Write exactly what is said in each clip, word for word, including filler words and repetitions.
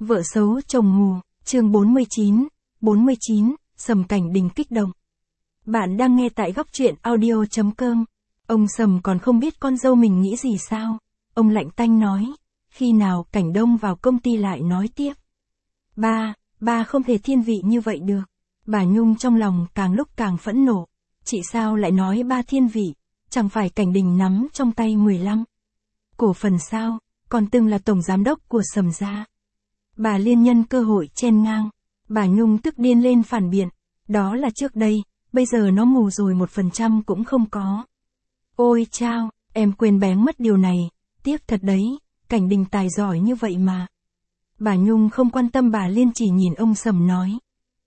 Vợ xấu chồng mù, chương bốn mươi chín, bốn mươi chín, Sầm Cảnh Đình kích động. Bạn đang nghe tại góc truyện audio chấm com. Ông Sầm còn không biết con dâu mình nghĩ gì sao. Ông lạnh tanh nói, khi nào Cảnh Đông vào công ty lại nói tiếp. Ba, ba không thể thiên vị như vậy được. Bà Nhung trong lòng càng lúc càng phẫn nộ. Chị sao lại nói ba thiên vị, chẳng phải Cảnh Đình nắm trong tay mười lăm cổ phần sao, còn từng là tổng giám đốc của Sầm gia. Bà Liên nhân cơ hội chen ngang. Bà Nhung tức điên lên phản biện. Đó là trước đây, bây giờ nó mù rồi một phần trăm cũng không có. Ôi chao, em quên bén mất điều này, tiếc thật đấy, Cảnh Đình tài giỏi như vậy mà. Bà Nhung không quan tâm, bà Liên chỉ nhìn ông Sầm nói.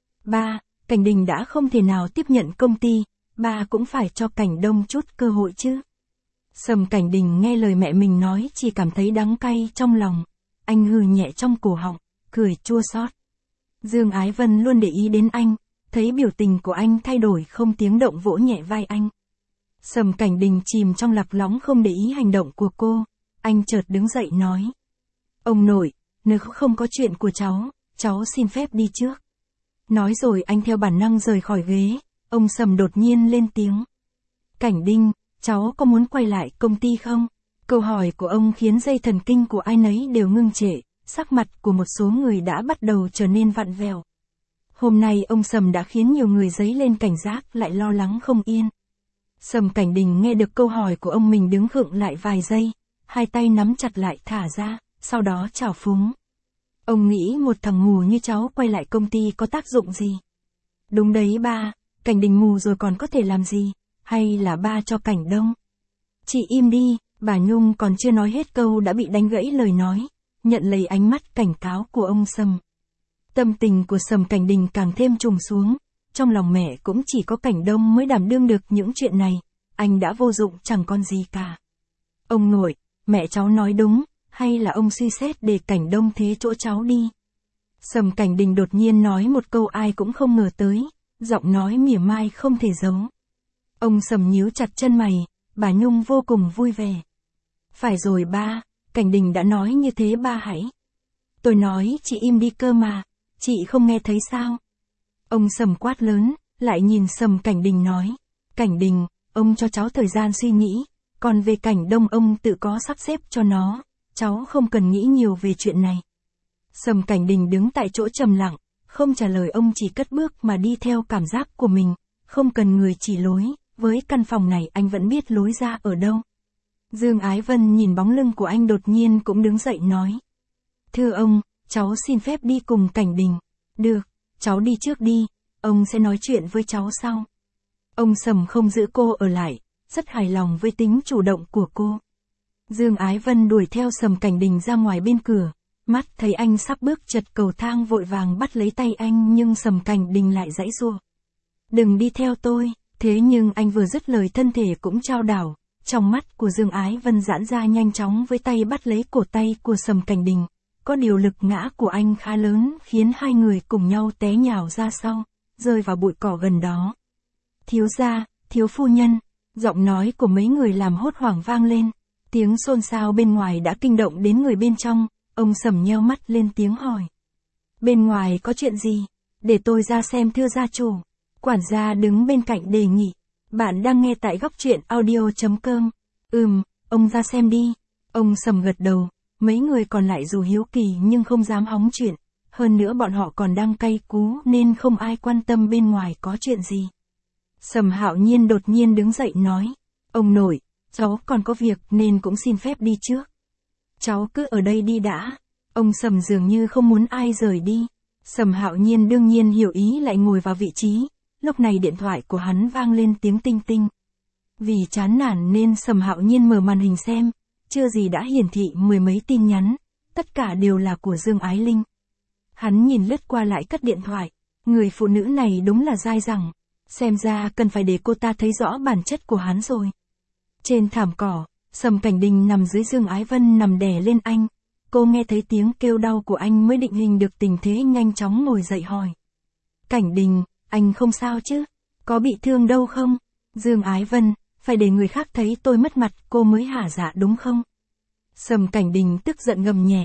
Ba, Cảnh Đình đã không thể nào tiếp nhận công ty, ba cũng phải cho Cảnh Đông chút cơ hội chứ. Sầm Cảnh Đình nghe lời mẹ mình nói chỉ cảm thấy đắng cay trong lòng. Anh hừ nhẹ trong cổ họng, cười chua xót. Dương Ái Vân luôn để ý đến anh, thấy biểu tình của anh thay đổi không tiếng động vỗ nhẹ vai anh. Sầm Cảnh Đình chìm trong lạc lõng không để ý hành động của cô, anh chợt đứng dậy nói. Ông nội, nếu không có chuyện của cháu, cháu xin phép đi trước. Nói rồi anh theo bản năng rời khỏi ghế, ông Sầm đột nhiên lên tiếng. Cảnh Đinh, cháu có muốn quay lại công ty không? Câu hỏi của ông khiến dây thần kinh của ai nấy đều ngưng trệ, sắc mặt của một số người đã bắt đầu trở nên vặn vẹo. Hôm nay ông Sầm đã khiến nhiều người dấy lên cảnh giác lại lo lắng không yên. Sầm Cảnh Đình nghe được câu hỏi của ông mình đứng khựng lại vài giây, hai tay nắm chặt lại thả ra, sau đó trào phúng. Ông nghĩ một thằng mù như cháu quay lại công ty có tác dụng gì? Đúng đấy ba, Cảnh Đình mù rồi còn có thể làm gì? Hay là ba cho Cảnh Đông? Chị im đi, bà Nhung còn chưa nói hết câu đã bị đánh gãy lời nói, nhận lấy ánh mắt cảnh cáo của ông Sầm. Tâm tình của Sầm Cảnh Đình càng thêm trùng xuống, trong lòng mẹ cũng chỉ có Cảnh Đông mới đảm đương được những chuyện này, anh đã vô dụng chẳng còn gì cả. Ông nội, mẹ cháu nói đúng, hay là ông suy xét để Cảnh Đông thế chỗ cháu đi? Sầm Cảnh Đình đột nhiên nói một câu ai cũng không ngờ tới, giọng nói mỉa mai không thể giấu. Ông Sầm nhíu chặt chân mày, bà Nhung vô cùng vui vẻ. Phải rồi ba, Cảnh Đình đã nói như thế ba hãy. Tôi nói chị im đi cơ mà, chị không nghe thấy sao? Ông Sầm quát lớn, lại nhìn Sầm Cảnh Đình nói. Cảnh Đình, ông cho cháu thời gian suy nghĩ, còn về Cảnh Đông ông tự có sắp xếp cho nó, cháu không cần nghĩ nhiều về chuyện này. Sầm Cảnh Đình đứng tại chỗ trầm lặng, không trả lời, ông chỉ cất bước mà đi theo cảm giác của mình, không cần người chỉ lối, với căn phòng này anh vẫn biết lối ra ở đâu. Dương Ái Vân nhìn bóng lưng của anh đột nhiên cũng đứng dậy nói. Thưa ông, cháu xin phép đi cùng Cảnh Đình. Được, cháu đi trước đi, ông sẽ nói chuyện với cháu sau. Ông Sầm không giữ cô ở lại, rất hài lòng với tính chủ động của cô. Dương Ái Vân đuổi theo Sầm Cảnh Đình ra ngoài bên cửa, mắt thấy anh sắp bước trật cầu thang vội vàng bắt lấy tay anh nhưng Sầm Cảnh Đình lại giãy giụa. Đừng đi theo tôi, thế nhưng anh vừa dứt lời thân thể cũng chao đảo. Trong mắt của Dương Ái Vân giãn ra nhanh chóng với tay bắt lấy cổ tay của Sầm Cảnh Đình. Có điều lực ngã của anh khá lớn khiến hai người cùng nhau té nhào ra sau, rơi vào bụi cỏ gần đó. Thiếu gia, thiếu phu nhân, giọng nói của mấy người làm hốt hoảng vang lên. Tiếng xôn xao bên ngoài đã kinh động đến người bên trong, ông Sầm nheo mắt lên tiếng hỏi. Bên ngoài có chuyện gì? Để tôi ra xem thưa gia chủ. Quản gia đứng bên cạnh đề nghị. Bạn đang nghe tại góc truyện audio chấm com. Ừm, ông ra xem đi. Ông Sầm gật đầu, mấy người còn lại dù hiếu kỳ nhưng không dám hóng chuyện. Hơn nữa bọn họ còn đang cay cú nên không ai quan tâm bên ngoài có chuyện gì. Sầm Hạo Nhiên đột nhiên đứng dậy nói. Ông nội, cháu còn có việc nên cũng xin phép đi trước. Cháu cứ ở đây đi đã. Ông Sầm dường như không muốn ai rời đi. Sầm Hạo Nhiên đương nhiên hiểu ý lại ngồi vào vị trí. Lúc này điện thoại của hắn vang lên tiếng tinh tinh. Vì chán nản nên Sầm Hạo Nhiên mở màn hình xem, chưa gì đã hiển thị mười mấy tin nhắn, tất cả đều là của Dương Ái Linh. Hắn nhìn lướt qua lại cất điện thoại, người phụ nữ này đúng là dai dẳng, xem ra cần phải để cô ta thấy rõ bản chất của hắn rồi. Trên thảm cỏ, Sầm Cảnh Đình nằm dưới Dương Ái Vân nằm đè lên anh, cô nghe thấy tiếng kêu đau của anh mới định hình được tình thế nhanh chóng ngồi dậy hỏi. Cảnh Đình, anh không sao chứ? Có bị thương đâu không? Dương Ái Vân, phải để người khác thấy tôi mất mặt cô mới hả dạ đúng không? Sầm Cảnh Đình tức giận gầm nhẹ.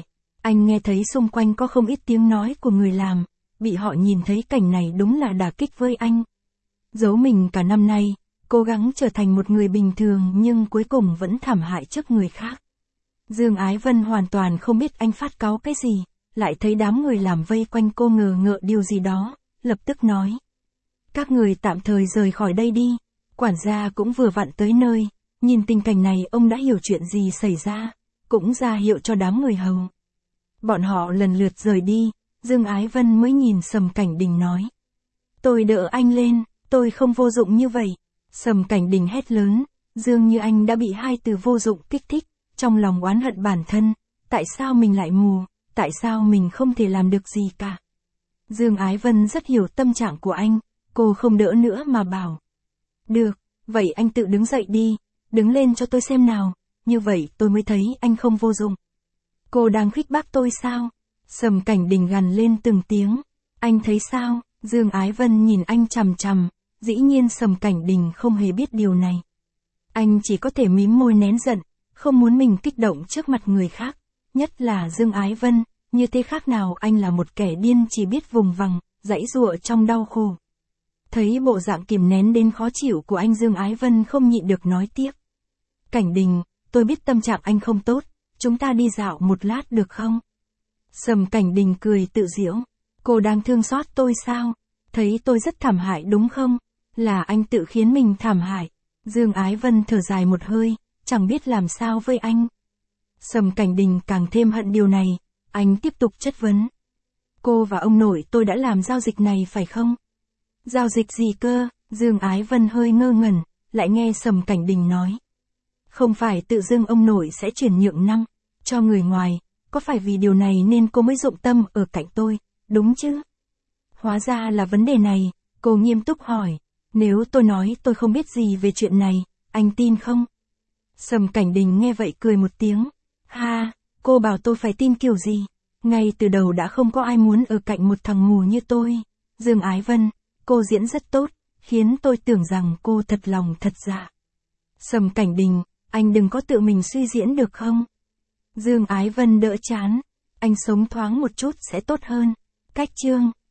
Anh nghe thấy xung quanh có không ít tiếng nói của người làm, bị họ nhìn thấy cảnh này đúng là đả kích với anh. Giấu mình cả năm nay, cố gắng trở thành một người bình thường nhưng cuối cùng vẫn thảm hại trước người khác. Dương Ái Vân hoàn toàn không biết anh phát cáu cái gì, lại thấy đám người làm vây quanh cô ngờ ngợ điều gì đó, lập tức nói. Các người tạm thời rời khỏi đây đi, quản gia cũng vừa vặn tới nơi, nhìn tình cảnh này ông đã hiểu chuyện gì xảy ra, cũng ra hiệu cho đám người hầu. Bọn họ lần lượt rời đi, Dương Ái Vân mới nhìn Sầm Cảnh Đình nói. Tôi đỡ anh lên, tôi không vô dụng như vậy. Sầm Cảnh Đình hét lớn, dường như anh đã bị hai từ vô dụng kích thích, trong lòng oán hận bản thân, tại sao mình lại mù, tại sao mình không thể làm được gì cả. Dương Ái Vân rất hiểu tâm trạng của anh, cô không đỡ nữa mà bảo. Được, vậy anh tự đứng dậy đi, đứng lên cho tôi xem nào, như vậy tôi mới thấy anh không vô dụng. Cô đang khích bác tôi sao? Sầm Cảnh Đình gằn lên từng tiếng. Anh thấy sao? Dương Ái Vân nhìn anh chằm chằm, dĩ nhiên Sầm Cảnh Đình không hề biết điều này. Anh chỉ có thể mím môi nén giận, không muốn mình kích động trước mặt người khác, nhất là Dương Ái Vân, như thế khác nào anh là một kẻ điên chỉ biết vùng vằng, giãy giụa trong đau khổ. Thấy bộ dạng kìm nén đến khó chịu của anh, Dương Ái Vân không nhịn được nói tiếp. Cảnh Đình, tôi biết tâm trạng anh không tốt, chúng ta đi dạo một lát được không? Sầm Cảnh Đình cười tự giễu. Cô đang thương xót tôi sao? Thấy tôi rất thảm hại đúng không? Là anh tự khiến mình thảm hại. Dương Ái Vân thở dài một hơi, chẳng biết làm sao với anh. Sầm Cảnh Đình càng thêm hận điều này, anh tiếp tục chất vấn. Cô và ông nội tôi đã làm giao dịch này phải không? Giao dịch gì cơ? Dương Ái Vân hơi ngơ ngẩn, lại nghe Sầm Cảnh Đình nói. Không phải tự dưng ông nội sẽ chuyển nhượng năm cho người ngoài, có phải vì điều này nên cô mới dụng tâm ở cạnh tôi, đúng chứ? Hóa ra là vấn đề này, cô nghiêm túc hỏi. Nếu tôi nói tôi không biết gì về chuyện này, anh tin không? Sầm Cảnh Đình nghe vậy cười một tiếng. Ha, cô bảo tôi phải tin kiểu gì? Ngay từ đầu đã không có ai muốn ở cạnh một thằng mù như tôi. Dương Ái Vân, cô diễn rất tốt, khiến tôi tưởng rằng cô thật lòng thật dạ. Sầm Cảnh Đình, anh đừng có tự mình suy diễn được không? Dương Ái Vân đỡ chán. Anh sống thoáng một chút sẽ tốt hơn. Cách chương